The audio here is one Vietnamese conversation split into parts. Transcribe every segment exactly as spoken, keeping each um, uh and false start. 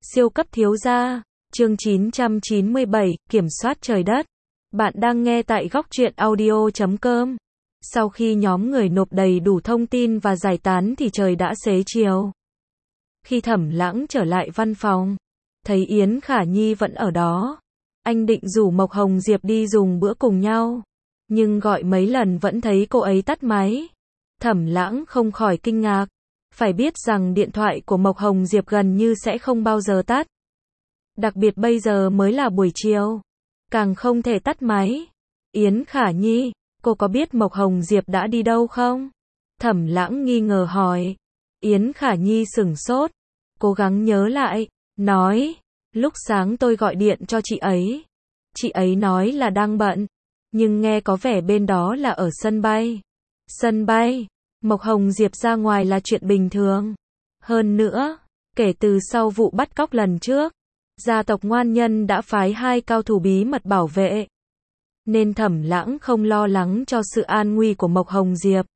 Siêu cấp thiếu gia, chương chín trăm chín mươi bảy, kiểm soát trời đất. Bạn đang nghe tại góc truyện audio chấm com. Sau khi nhóm người nộp đầy đủ thông tin và giải tán thì trời đã xế chiều. Khi Thẩm Lãng trở lại văn phòng, thấy Yến Khả Nhi vẫn ở đó. Anh định rủ Mộc Hồng Diệp đi dùng bữa cùng nhau, nhưng gọi mấy lần vẫn thấy cô ấy tắt máy. Thẩm Lãng không khỏi kinh ngạc. Phải biết rằng điện thoại của Mộc Hồng Diệp gần như sẽ không bao giờ tắt. Đặc biệt bây giờ mới là buổi chiều, càng không thể tắt máy. Yến Khả Nhi, cô có biết Mộc Hồng Diệp đã đi đâu không? Thẩm Lãng nghi ngờ hỏi. Yến Khả Nhi sửng sốt, cố gắng nhớ lại, nói, lúc sáng tôi gọi điện cho chị ấy. Chị ấy nói là đang bận, nhưng nghe có vẻ bên đó là ở sân bay. Sân bay? Mộc Hồng Diệp ra ngoài là chuyện bình thường. Hơn nữa, kể từ sau vụ bắt cóc lần trước, gia tộc Ngoan Nhân đã phái hai cao thủ bí mật bảo vệ, nên Thẩm Lãng không lo lắng cho sự an nguy của Mộc Hồng Diệp.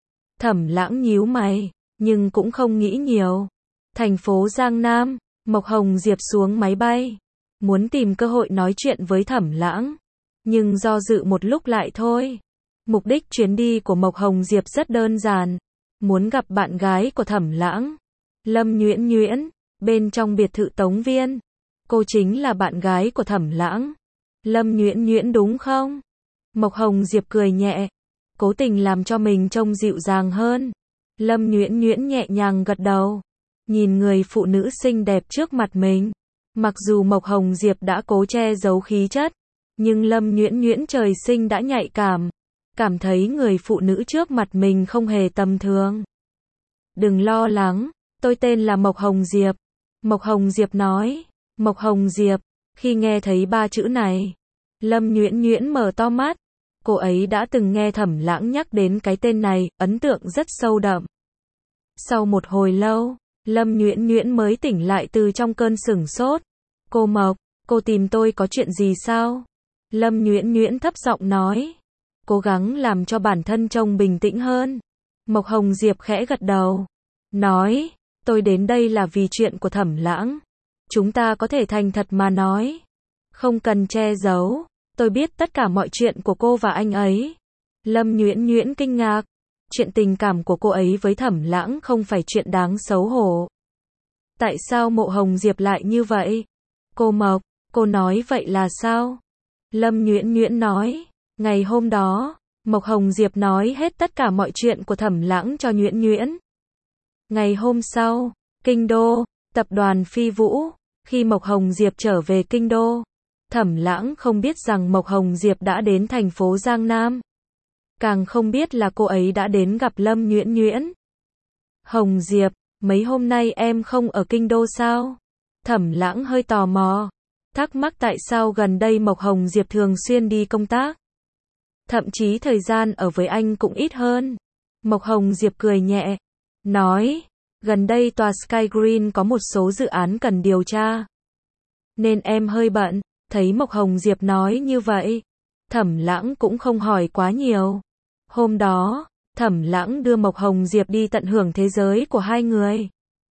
Thẩm Lãng nhíu mày, nhưng cũng không nghĩ nhiều. Thành phố Giang Nam, Mộc Hồng Diệp xuống máy bay, muốn tìm cơ hội nói chuyện với Thẩm Lãng, nhưng do dự một lúc lại thôi. Mục đích chuyến đi của Mộc Hồng Diệp rất đơn giản, muốn gặp bạn gái của Thẩm Lãng, Lâm Nhuyễn Nhuyễn, bên trong biệt thự Tống Viên. Cô chính là bạn gái của Thẩm Lãng. Lâm Nhuyễn Nhuyễn đúng không? Mộc Hồng Diệp cười nhẹ, cố tình làm cho mình trông dịu dàng hơn. Lâm Nhuyễn Nhuyễn nhẹ nhàng gật đầu, nhìn người phụ nữ xinh đẹp trước mặt mình. Mặc dù Mộc Hồng Diệp đã cố che giấu khí chất, nhưng Lâm Nhuyễn Nhuyễn trời sinh đã nhạy cảm. Cảm thấy người phụ nữ trước mặt mình không hề tầm thường. Đừng lo lắng, tôi tên là Mộc Hồng Diệp. Mộc Hồng Diệp nói. Mộc Hồng Diệp, khi nghe thấy ba chữ này, Lâm Nhuyễn Nhuyễn mở to mắt. Cô ấy đã từng nghe Thẩm Lãng nhắc đến cái tên này, ấn tượng rất sâu đậm. Sau một hồi lâu, Lâm Nhuyễn Nhuyễn mới tỉnh lại từ trong cơn sửng sốt. Cô Mộc, cô tìm tôi có chuyện gì sao? Lâm Nhuyễn Nhuyễn thấp giọng nói, cố gắng làm cho bản thân trông bình tĩnh hơn. Mộc Hồng Diệp khẽ gật đầu, nói, tôi đến đây là vì chuyện của Thẩm Lãng. Chúng ta có thể thành thật mà nói, không cần che giấu, tôi biết tất cả mọi chuyện của cô và anh ấy. Lâm Nhuyễn Nhuyễn kinh ngạc, chuyện tình cảm của cô ấy với Thẩm Lãng không phải chuyện đáng xấu hổ. Tại sao Mộ Hồng Diệp lại như vậy? Cô Mộc, cô nói vậy là sao? Lâm Nhuyễn Nhuyễn nói, ngày hôm đó, Mộc Hồng Diệp nói hết tất cả mọi chuyện của Thẩm Lãng cho Nhuyễn Nhuyễn. Ngày hôm sau, Kinh Đô, tập đoàn Phi Vũ, khi Mộc Hồng Diệp trở về Kinh Đô, Thẩm Lãng không biết rằng Mộc Hồng Diệp đã đến thành phố Giang Nam. Càng không biết là cô ấy đã đến gặp Lâm Nhuyễn Nhuyễn. Hồng Diệp, mấy hôm nay em không ở Kinh Đô sao? Thẩm Lãng hơi tò mò, thắc mắc tại sao gần đây Mộc Hồng Diệp thường xuyên đi công tác. Thậm chí thời gian ở với anh cũng ít hơn. Mộc Hồng Diệp cười nhẹ, nói, gần đây tòa Sky Green có một số dự án cần điều tra, nên em hơi bận. Thấy Mộc Hồng Diệp nói như vậy, Thẩm Lãng cũng không hỏi quá nhiều. Hôm đó, Thẩm Lãng đưa Mộc Hồng Diệp đi tận hưởng thế giới của hai người.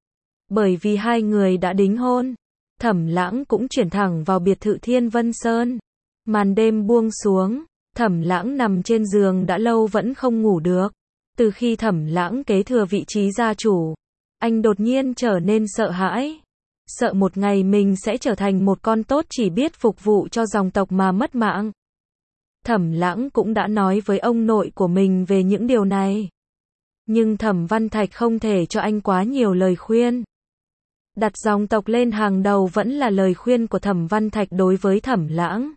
Bởi vì hai người đã đính hôn, Thẩm Lãng cũng chuyển thẳng vào biệt thự Thiên Vân Sơn. Màn đêm buông xuống, Thẩm Lãng nằm trên giường đã lâu vẫn không ngủ được. Từ khi Thẩm Lãng kế thừa vị trí gia chủ, anh đột nhiên trở nên sợ hãi. Sợ một ngày mình sẽ trở thành một con tốt chỉ biết phục vụ cho dòng tộc mà mất mạng. Thẩm Lãng cũng đã nói với ông nội của mình về những điều này. Nhưng Thẩm Văn Thạch không thể cho anh quá nhiều lời khuyên. Đặt dòng tộc lên hàng đầu vẫn là lời khuyên của Thẩm Văn Thạch đối với Thẩm Lãng.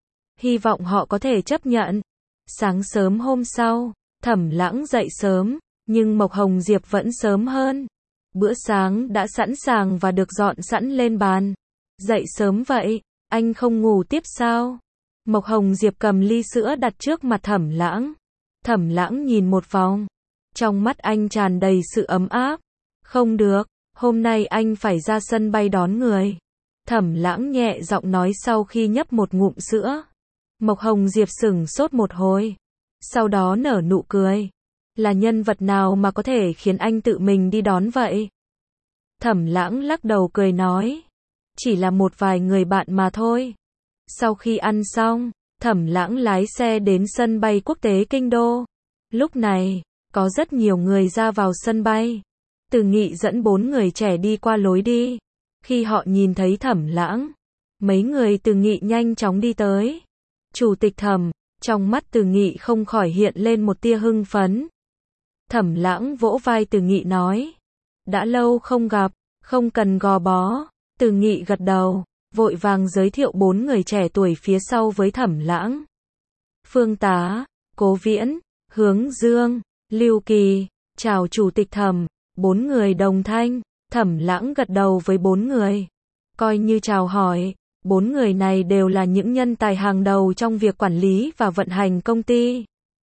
Hy vọng họ có thể chấp nhận. Sáng sớm hôm sau, Thẩm Lãng dậy sớm, nhưng Mộc Hồng Diệp vẫn sớm hơn. Bữa sáng đã sẵn sàng và được dọn sẵn lên bàn. Dậy sớm vậy, anh không ngủ tiếp sao? Mộc Hồng Diệp cầm ly sữa đặt trước mặt Thẩm Lãng. Thẩm Lãng nhìn một vòng, trong mắt anh tràn đầy sự ấm áp. Không được, hôm nay anh phải ra sân bay đón người. Thẩm Lãng nhẹ giọng nói sau khi nhấp một ngụm sữa. Mộc Hồng Diệp sửng sốt một hồi, sau đó nở nụ cười. Là nhân vật nào mà có thể khiến anh tự mình đi đón vậy? Thẩm Lãng lắc đầu cười nói, chỉ là một vài người bạn mà thôi. Sau khi ăn xong, Thẩm Lãng lái xe đến sân bay quốc tế Kinh Đô. Lúc này, có rất nhiều người ra vào sân bay. Từ Nghị dẫn bốn người trẻ đi qua lối đi. Khi họ nhìn thấy Thẩm Lãng, mấy người Từ Nghị nhanh chóng đi tới. Chủ tịch Thẩm, trong mắt Từ Nghị không khỏi hiện lên một tia hưng phấn. Thẩm Lãng vỗ vai Từ Nghị nói, đã lâu không gặp, không cần gò bó. Từ Nghị gật đầu, vội vàng giới thiệu bốn người trẻ tuổi phía sau với Thẩm Lãng. Phương Tá, Cố Viễn, Hướng Dương, Lưu Kỳ, chào Chủ tịch Thẩm. Bốn người đồng thanh. Thẩm Lãng gật đầu với bốn người, coi như chào hỏi. Bốn người này đều là những nhân tài hàng đầu trong việc quản lý và vận hành công ty.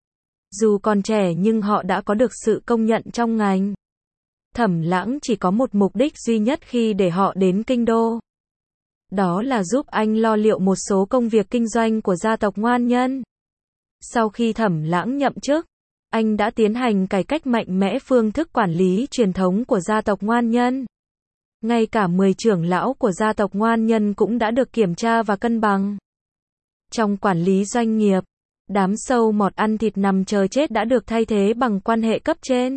Dù còn trẻ nhưng họ đã có được sự công nhận trong ngành. Thẩm Lãng chỉ có một mục đích duy nhất khi để họ đến Kinh Đô. Đó là giúp anh lo liệu một số công việc kinh doanh của gia tộc Ngoan Nhân. Sau khi Thẩm Lãng nhậm chức, anh đã tiến hành cải cách mạnh mẽ phương thức quản lý truyền thống của gia tộc Ngoan Nhân. Ngay cả mười trưởng lão của gia tộc Ngoan Nhân cũng đã được kiểm tra và cân bằng. Trong quản lý doanh nghiệp, đám sâu mọt ăn thịt nằm chờ chết đã được thay thế bằng quan hệ cấp trên.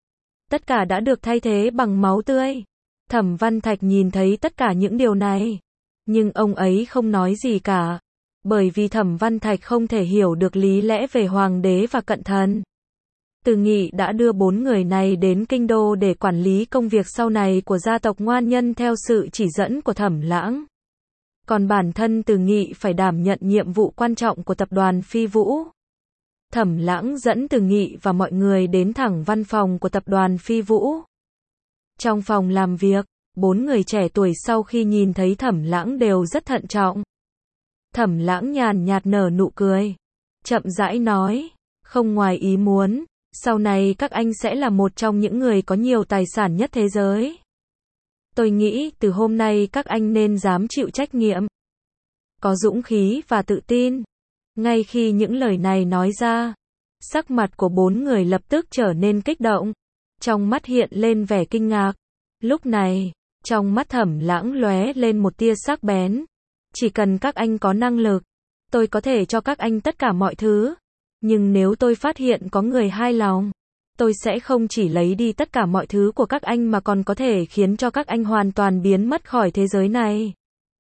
Tất cả đã được thay thế bằng máu tươi. Thẩm Văn Thạch nhìn thấy tất cả những điều này, nhưng ông ấy không nói gì cả, bởi vì Thẩm Văn Thạch không thể hiểu được lý lẽ về hoàng đế và cận thần. Từ Nghị đã đưa bốn người này đến Kinh Đô để quản lý công việc sau này của gia tộc Ngoan Nhân theo sự chỉ dẫn của Thẩm Lãng. Còn bản thân Từ Nghị phải đảm nhận nhiệm vụ quan trọng của tập đoàn Phi Vũ. Thẩm Lãng dẫn Từ Nghị và mọi người đến thẳng văn phòng của tập đoàn Phi Vũ. Trong phòng làm việc, bốn người trẻ tuổi sau khi nhìn thấy Thẩm Lãng đều rất thận trọng. Thẩm Lãng nhàn nhạt nở nụ cười, chậm rãi nói, không ngoài ý muốn, sau này các anh sẽ là một trong những người có nhiều tài sản nhất thế giới. Tôi nghĩ từ hôm nay các anh nên dám chịu trách nhiệm, có dũng khí và tự tin. Ngay khi những lời này nói ra, sắc mặt của bốn người lập tức trở nên kích động, trong mắt hiện lên vẻ kinh ngạc. Lúc này, trong mắt Thẩm Lãng lóe lên một tia sắc bén. Chỉ cần các anh có năng lực, tôi có thể cho các anh tất cả mọi thứ. Nhưng nếu tôi phát hiện có người hai lòng, tôi sẽ không chỉ lấy đi tất cả mọi thứ của các anh mà còn có thể khiến cho các anh hoàn toàn biến mất khỏi thế giới này.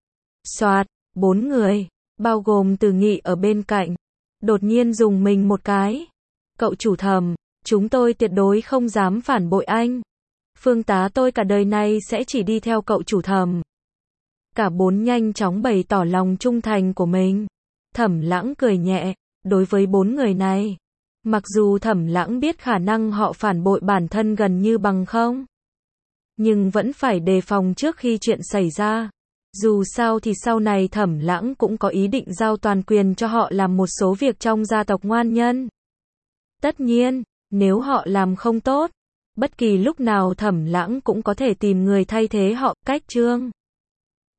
Soạt, bốn người, bao gồm Từ Nghị ở bên cạnh, đột nhiên dùng mình một cái. Cậu chủ Thẩm, chúng tôi tuyệt đối không dám phản bội anh. Phương Tá tôi cả đời này sẽ chỉ đi theo cậu chủ Thẩm. Cả bốn nhanh chóng bày tỏ lòng trung thành của mình. Thẩm Lãng cười nhẹ, đối với bốn người này. Mặc dù Thẩm Lãng biết khả năng họ phản bội bản thân gần như bằng không, nhưng vẫn phải đề phòng trước khi chuyện xảy ra. Dù sao thì sau này Thẩm Lãng cũng có ý định giao toàn quyền cho họ làm một số việc trong gia tộc Ngoan Nhân. Tất nhiên, nếu họ làm không tốt, bất kỳ lúc nào Thẩm Lãng cũng có thể tìm người thay thế họ. Cách chương